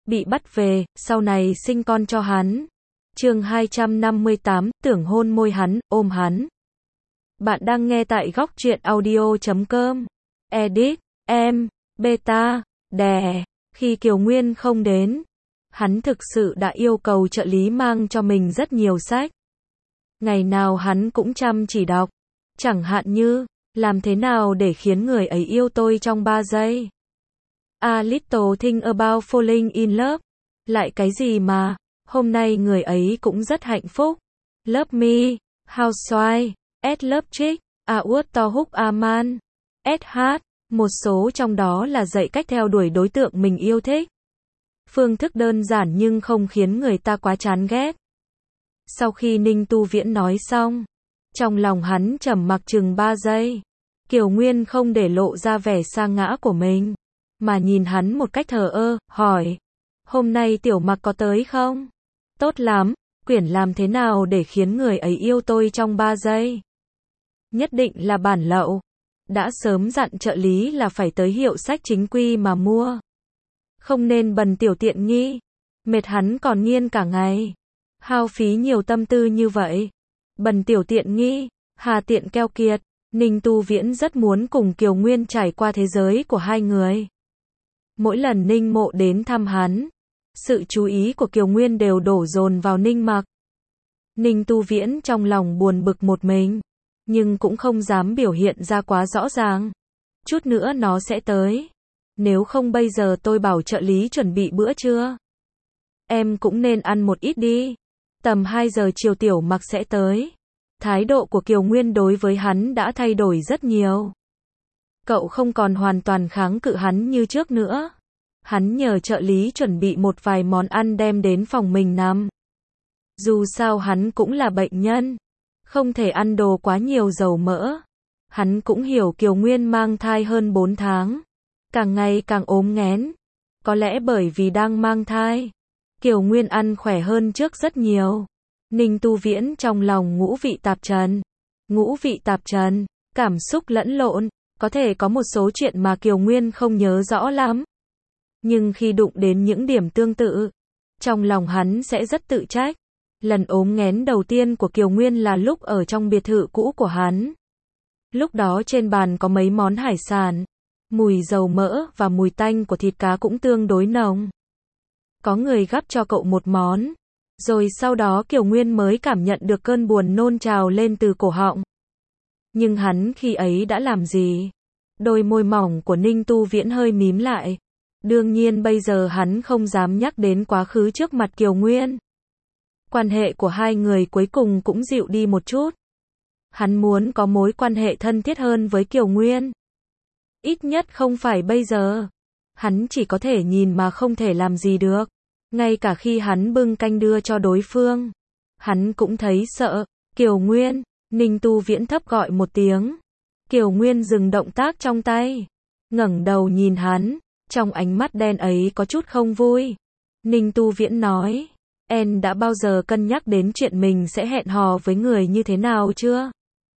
bị bắt về, sau này sinh con cho hắn. Chương 258, tưởng hôn môi hắn, ôm hắn. Bạn đang nghe tại góc truyện audio.com. Edit, em, beta, đè. Khi Kiều Nguyên không đến, hắn thực sự đã yêu cầu trợ lý mang cho mình rất nhiều sách. Ngày nào hắn cũng chăm chỉ đọc. Chẳng hạn như, làm thế nào để khiến người ấy yêu tôi trong 3 giây. A little thing about falling in love. Lại cái gì mà, hôm nay người ấy cũng rất hạnh phúc. Love me, housewife, electric, to hook a man, hát. Một số trong đó là dạy cách theo đuổi đối tượng mình yêu thích. Phương thức đơn giản nhưng không khiến người ta quá chán ghét. Sau khi Ninh Tu Viễn nói xong, trong lòng hắn trầm mặc chừng 3 giây. Kiều Nguyên không để lộ ra vẻ sa ngã của mình, mà nhìn hắn một cách thờ ơ, hỏi. Hôm nay Tiểu Mặc có tới không? Tốt lắm, Quyển làm thế nào để khiến người ấy yêu tôi trong 3 giây? Nhất định là bản lậu. Đã sớm dặn trợ lý là phải tới hiệu sách chính quy mà mua. Không nên bần tiểu tiện nghi. Mệt hắn còn nghiên cả ngày. Hao phí nhiều tâm tư như vậy. Bần tiểu tiện nghi, hà tiện keo kiệt. Ninh Tu Viễn rất muốn cùng Kiều Nguyên trải qua thế giới của hai người. Mỗi lần Ninh Mộ đến thăm hắn, sự chú ý của Kiều Nguyên đều đổ dồn vào Ninh Mặc. Ninh Tu Viễn trong lòng buồn bực một mình, nhưng cũng không dám biểu hiện ra quá rõ ràng. Chút nữa nó sẽ tới. Nếu không bây giờ tôi bảo trợ lý chuẩn bị bữa trưa. Em cũng nên ăn một ít đi. Tầm 2 giờ chiều Tiểu Mặc sẽ tới. Thái độ của Kiều Nguyên đối với hắn đã thay đổi rất nhiều. Cậu không còn hoàn toàn kháng cự hắn như trước nữa. Hắn nhờ trợ lý chuẩn bị một vài món ăn đem đến phòng mình nằm. Dù sao hắn cũng là bệnh nhân, không thể ăn đồ quá nhiều dầu mỡ. Hắn cũng hiểu Kiều Nguyên mang thai hơn 4 tháng, càng ngày càng ốm nghén. Có lẽ bởi vì đang mang thai, Kiều Nguyên ăn khỏe hơn trước rất nhiều. Ninh Tu Viễn trong lòng ngũ vị tạp trần. Ngũ vị tạp trần, cảm xúc lẫn lộn, có thể có một số chuyện mà Kiều Nguyên không nhớ rõ lắm. Nhưng khi đụng đến những điểm tương tự, trong lòng hắn sẽ rất tự trách. Lần ốm nghén đầu tiên của Kiều Nguyên là lúc ở trong biệt thự cũ của hắn. Lúc đó trên bàn có mấy món hải sản, mùi dầu mỡ và mùi tanh của thịt cá cũng tương đối nồng. Có người gắp cho cậu một món, rồi sau đó Kiều Nguyên mới cảm nhận được cơn buồn nôn trào lên từ cổ họng. Nhưng hắn khi ấy đã làm gì? Đôi môi mỏng của Ninh Tu Viễn hơi mím lại. Đương nhiên bây giờ hắn không dám nhắc đến quá khứ trước mặt Kiều Nguyên. Quan hệ của hai người cuối cùng cũng dịu đi một chút. Hắn muốn có mối quan hệ thân thiết hơn với Kiều Nguyên. Ít nhất không phải bây giờ. Hắn chỉ có thể nhìn mà không thể làm gì được. Ngay cả khi hắn bưng canh đưa cho đối phương, hắn cũng thấy sợ. Kiều Nguyên, Ninh Tu Viễn thấp gọi một tiếng. Kiều Nguyên dừng động tác trong tay, ngẩng đầu nhìn hắn, trong ánh mắt đen ấy có chút không vui. Ninh Tu Viễn nói, em đã bao giờ cân nhắc đến chuyện mình sẽ hẹn hò với người như thế nào chưa?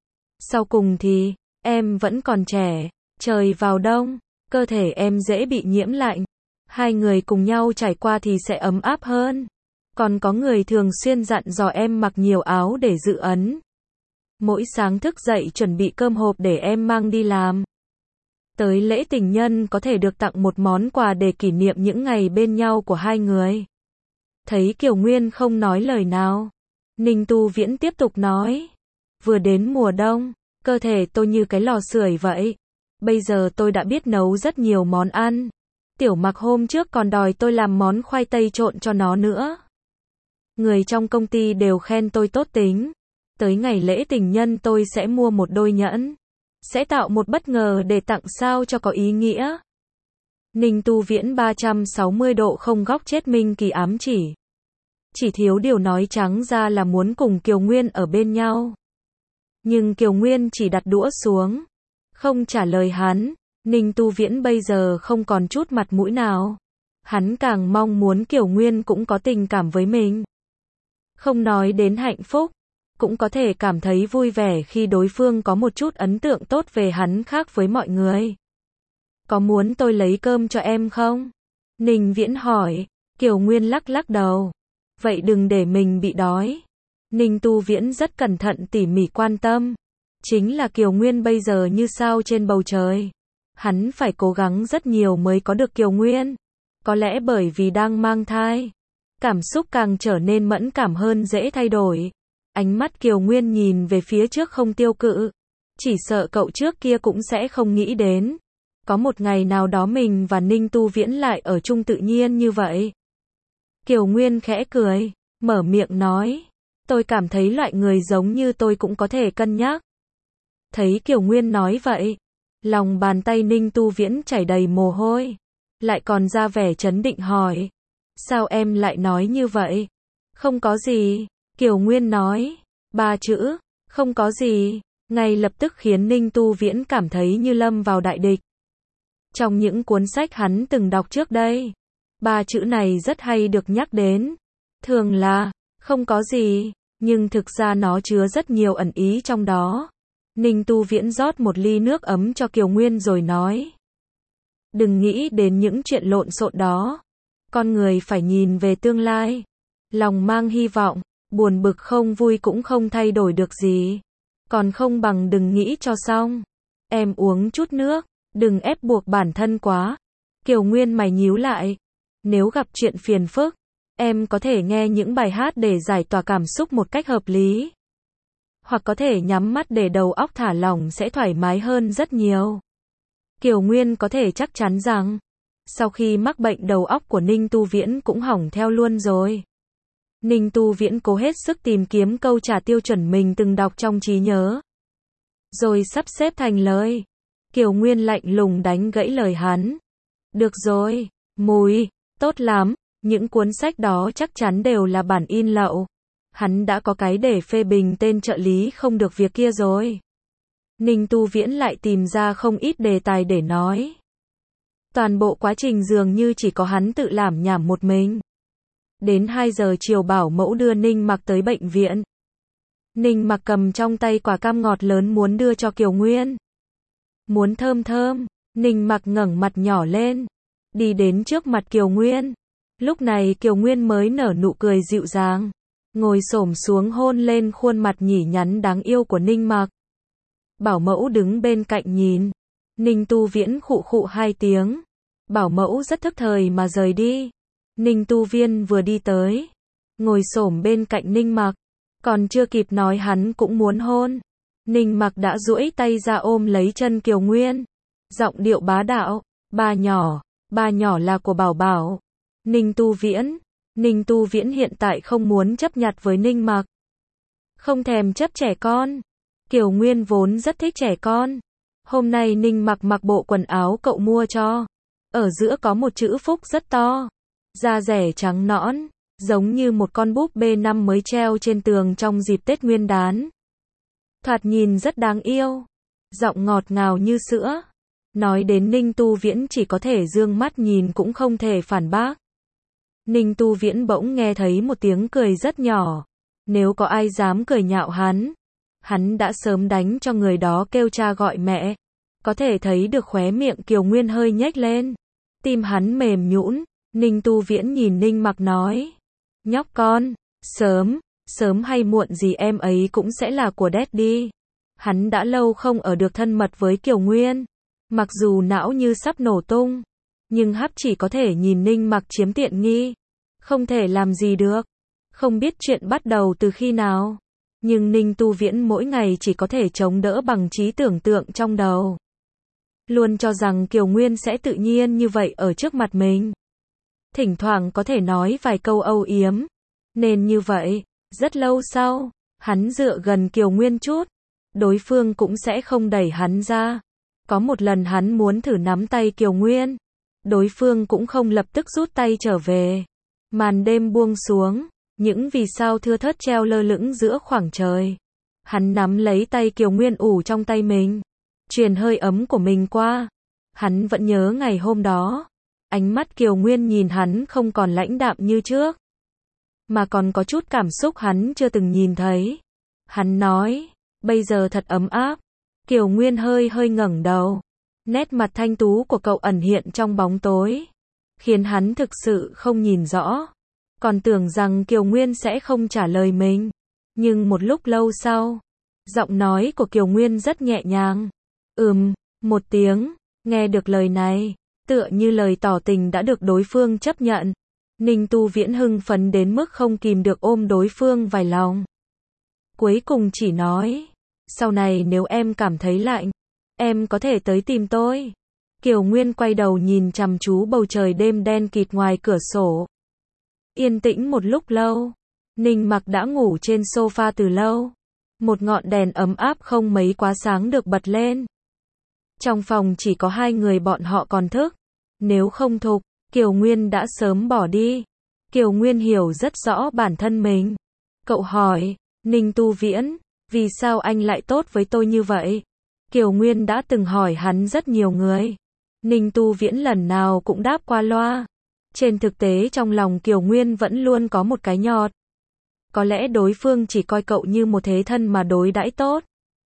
Sau cùng thì, em vẫn còn trẻ, trời vào đông, cơ thể em dễ bị nhiễm lạnh. Hai người cùng nhau trải qua thì sẽ ấm áp hơn. Còn có người thường xuyên dặn dò em mặc nhiều áo để dự ấm. Mỗi sáng thức dậy chuẩn bị cơm hộp để em mang đi làm. Tới lễ tình nhân có thể được tặng một món quà để kỷ niệm những ngày bên nhau của hai người. Thấy Kiều Nguyên không nói lời nào, Ninh Tu Viễn tiếp tục nói. Vừa đến mùa đông, cơ thể tôi như cái lò sưởi vậy. Bây giờ tôi đã biết nấu rất nhiều món ăn. Tiểu Mặc hôm trước còn đòi tôi làm món khoai tây trộn cho nó nữa. Người trong công ty đều khen tôi tốt tính. Tới ngày lễ tình nhân tôi sẽ mua một đôi nhẫn. Sẽ tạo một bất ngờ để tặng sao cho có ý nghĩa. Ninh Tu Viễn 360 độ không góc chết Minh Kỳ ám chỉ. Chỉ thiếu điều nói trắng ra là muốn cùng Kiều Nguyên ở bên nhau. Nhưng Kiều Nguyên chỉ đặt đũa xuống, không trả lời hắn. Ninh Tu Viễn bây giờ không còn chút mặt mũi nào. Hắn càng mong muốn Kiều Nguyên cũng có tình cảm với mình. Không nói đến hạnh phúc, cũng có thể cảm thấy vui vẻ khi đối phương có một chút ấn tượng tốt về hắn khác với mọi người. Có muốn tôi lấy cơm cho em không? Ninh Viễn hỏi. Kiều Nguyên lắc lắc đầu. Vậy đừng để mình bị đói. Ninh Tu Viễn rất cẩn thận tỉ mỉ quan tâm. Chính là Kiều Nguyên bây giờ như sao trên bầu trời. Hắn phải cố gắng rất nhiều mới có được Kiều Nguyên. Có lẽ bởi vì đang mang thai. Cảm xúc càng trở nên mẫn cảm hơn, dễ thay đổi. Ánh mắt Kiều Nguyên nhìn về phía trước không tiêu cự. Chỉ sợ cậu trước kia cũng sẽ không nghĩ đến. Có một ngày nào đó mình và Ninh Tu Viễn lại ở chung tự nhiên như vậy. Kiều Nguyên khẽ cười, mở miệng nói. Tôi cảm thấy loại người giống như tôi cũng có thể cân nhắc. Thấy Kiều Nguyên nói vậy, lòng bàn tay Ninh Tu Viễn chảy đầy mồ hôi. Lại còn ra vẻ trấn định hỏi. Sao em lại nói như vậy? Không có gì. Kiều Nguyên nói. 3 chữ, không có gì. Ngay lập tức khiến Ninh Tu Viễn cảm thấy như lâm vào đại địch. Trong những cuốn sách hắn từng đọc trước đây, 3 chữ này rất hay được nhắc đến. Thường là, không có gì, nhưng thực ra nó chứa rất nhiều ẩn ý trong đó. Ninh Tu Viễn rót một ly nước ấm cho Kiều Nguyên rồi nói. Đừng nghĩ đến những chuyện lộn xộn đó. Con người phải nhìn về tương lai. Lòng mang hy vọng, buồn bực không vui cũng không thay đổi được gì. Còn không bằng đừng nghĩ cho xong. Em uống chút nước, đừng ép buộc bản thân quá. Kiều Nguyên mày nhíu lại. Nếu gặp chuyện phiền phức, em có thể nghe những bài hát để giải tỏa cảm xúc một cách hợp lý. Hoặc có thể nhắm mắt để đầu óc thả lỏng sẽ thoải mái hơn rất nhiều. Kiều Nguyên có thể chắc chắn rằng, sau khi mắc bệnh đầu óc của Ninh Tu Viễn cũng hỏng theo luôn rồi. Ninh Tu Viễn cố hết sức tìm kiếm câu trả tiêu chuẩn mình từng đọc trong trí nhớ. Rồi sắp xếp thành lời. Kiều Nguyên lạnh lùng đánh gãy lời hắn. Được rồi, Mùi, tốt lắm, những cuốn sách đó chắc chắn đều là bản in lậu. Hắn đã có cái để phê bình tên trợ lý không được việc kia rồi. Ninh Tu Viễn lại tìm ra không ít đề tài để nói. Toàn bộ quá trình dường như chỉ có hắn tự lảm nhảm một mình. Đến 2 giờ chiều bảo mẫu đưa Ninh Mặc tới bệnh viện. Ninh Mặc cầm trong tay quả cam ngọt lớn muốn đưa cho Kiều Nguyên. Muốn thơm thơm, Ninh Mặc ngẩng mặt nhỏ lên, đi đến trước mặt Kiều Nguyên. Lúc này Kiều Nguyên mới nở nụ cười dịu dàng, ngồi xổm xuống hôn lên khuôn mặt nhỉ nhắn đáng yêu của Ninh Mặc. Bảo mẫu đứng bên cạnh nhìn. Ninh Tu Viễn khụ khụ 2 tiếng. Bảo mẫu rất thức thời mà rời đi. Ninh Tu Viễn vừa đi tới, ngồi xổm bên cạnh Ninh Mặc. Còn chưa kịp nói hắn cũng muốn hôn. Ninh Mặc đã duỗi tay ra ôm lấy chân Kiều Nguyên. Giọng điệu bá đạo. Ba nhỏ là của Bảo Bảo. Ninh Tu Viễn hiện tại không muốn chấp nhặt với Ninh Mặc. Không thèm chấp trẻ con. Kiều Nguyên vốn rất thích trẻ con. Hôm nay Ninh Mặc mặc bộ quần áo cậu mua cho. Ở giữa có một chữ Phúc rất to. Da rẻ trắng nõn, giống như một con búp bê năm mới treo trên tường trong dịp Tết Nguyên đán. Thoạt nhìn rất đáng yêu. Giọng ngọt ngào như sữa. Nói đến Ninh Tu Viễn chỉ có thể dương mắt nhìn cũng không thể phản bác. Ninh Tu Viễn bỗng nghe thấy một tiếng cười rất nhỏ. Nếu có ai dám cười nhạo hắn đã sớm đánh cho người đó kêu cha gọi mẹ. Có thể thấy được khóe miệng Kiều Nguyên hơi nhếch lên. Tim hắn mềm nhũn. Ninh Tu Viễn nhìn Ninh Mặc nói. Nhóc con, sớm hay muộn gì em ấy cũng sẽ là của Daddy. Hắn đã lâu không ở được thân mật với Kiều Nguyên. Mặc dù não như sắp nổ tung, nhưng hắp chỉ có thể nhìn Ninh Mặc chiếm tiện nghi. Không thể làm gì được. Không biết chuyện bắt đầu từ khi nào. Nhưng Ninh Tu Viễn mỗi ngày chỉ có thể chống đỡ bằng trí tưởng tượng trong đầu. Luôn cho rằng Kiều Nguyên sẽ tự nhiên như vậy ở trước mặt mình. Thỉnh thoảng có thể nói vài câu âu yếm. Nên như vậy, rất lâu sau, hắn dựa gần Kiều Nguyên chút. Đối phương cũng sẽ không đẩy hắn ra. Có một lần hắn muốn thử nắm tay Kiều Nguyên. Đối phương cũng không lập tức rút tay trở về. Màn đêm buông xuống. Những vì sao thưa thớt treo lơ lửng giữa khoảng trời. Hắn nắm lấy tay Kiều Nguyên ủ trong tay mình. Truyền hơi ấm của mình qua. Hắn vẫn nhớ ngày hôm đó. Ánh mắt Kiều Nguyên nhìn hắn không còn lãnh đạm như trước. Mà còn có chút cảm xúc hắn chưa từng nhìn thấy. Hắn nói. Bây giờ thật ấm áp. Kiều Nguyên hơi ngẩng đầu. Nét mặt thanh tú của cậu ẩn hiện trong bóng tối. khiến hắn thực sự không nhìn rõ. Còn tưởng rằng Kiều Nguyên sẽ không trả lời mình. Nhưng một lúc lâu sau, giọng nói của Kiều Nguyên rất nhẹ nhàng. Một tiếng, nghe được lời này, tựa như lời tỏ tình đã được đối phương chấp nhận. Ninh Tu Viễn hưng phấn đến mức không kìm được ôm đối phương vài lòng. Cuối cùng chỉ nói, sau này nếu em cảm thấy lạnh, em có thể tới tìm tôi. Kiều Nguyên quay đầu nhìn chăm chú bầu trời đêm đen kịt ngoài cửa sổ. Yên tĩnh một lúc lâu, Ninh Mặc đã ngủ trên sofa từ lâu. Một ngọn đèn ấm áp không mấy quá sáng được bật lên. Trong phòng chỉ có hai người bọn họ còn thức. Nếu không Thục, Kiều Nguyên đã sớm bỏ đi. Kiều Nguyên hiểu rất rõ bản thân mình. Cậu hỏi, Ninh Tu Viễn, vì sao anh lại tốt với tôi như vậy? Kiều Nguyên đã từng hỏi hắn rất nhiều người. Ninh Tu Viễn lần nào cũng đáp qua loa. Trên thực tế trong lòng Kiều Nguyên vẫn luôn có một cái nhọt. Có lẽ đối phương chỉ coi cậu như một thế thân mà đối đãi tốt.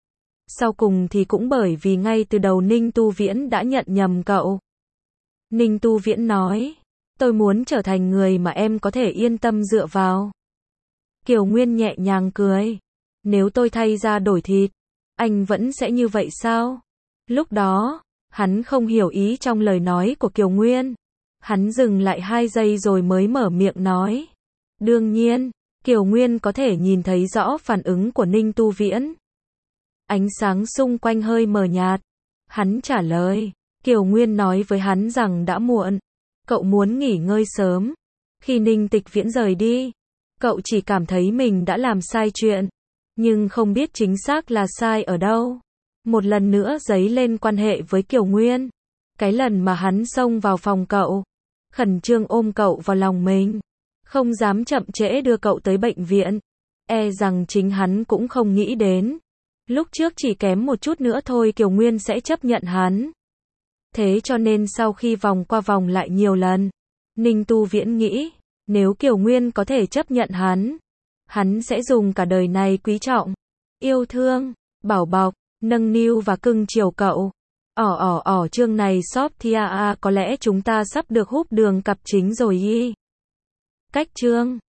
Sau cùng thì cũng bởi vì ngay từ đầu Ninh Tu Viễn đã nhận nhầm cậu. Ninh Tu Viễn nói, tôi muốn trở thành người mà em có thể yên tâm dựa vào. Kiều Nguyên nhẹ nhàng cười. Nếu tôi thay ra đổi thịt, anh vẫn sẽ như vậy sao? Lúc đó, hắn không hiểu ý trong lời nói của Kiều Nguyên. Hắn dừng lại 2 giây rồi mới mở miệng nói. Đương nhiên, Kiều Nguyên có thể nhìn thấy rõ phản ứng của Ninh Tu Viễn. Ánh sáng xung quanh hơi mờ nhạt. Hắn trả lời. Kiều Nguyên nói với hắn rằng đã muộn. Cậu muốn nghỉ ngơi sớm. Khi Ninh Tịch Viễn rời đi, cậu chỉ cảm thấy mình đã làm sai chuyện. Nhưng không biết chính xác là sai ở đâu. Một lần nữa dấy lên quan hệ với Kiều Nguyên. Cái lần mà hắn xông vào phòng cậu, khẩn trương ôm cậu vào lòng mình, không dám chậm trễ đưa cậu tới bệnh viện. E rằng chính hắn cũng không nghĩ đến. Lúc trước chỉ kém một chút nữa thôi Kiều Nguyên sẽ chấp nhận hắn. Thế cho nên sau khi vòng qua vòng lại nhiều lần, Ninh Tu Viễn nghĩ, nếu Kiều Nguyên có thể chấp nhận hắn sẽ dùng cả đời này quý trọng, yêu thương, bảo bọc, nâng niu và cưng chiều cậu. Chương này shop thia có lẽ chúng ta sắp được húp đường cặp chính rồi y. Cách chương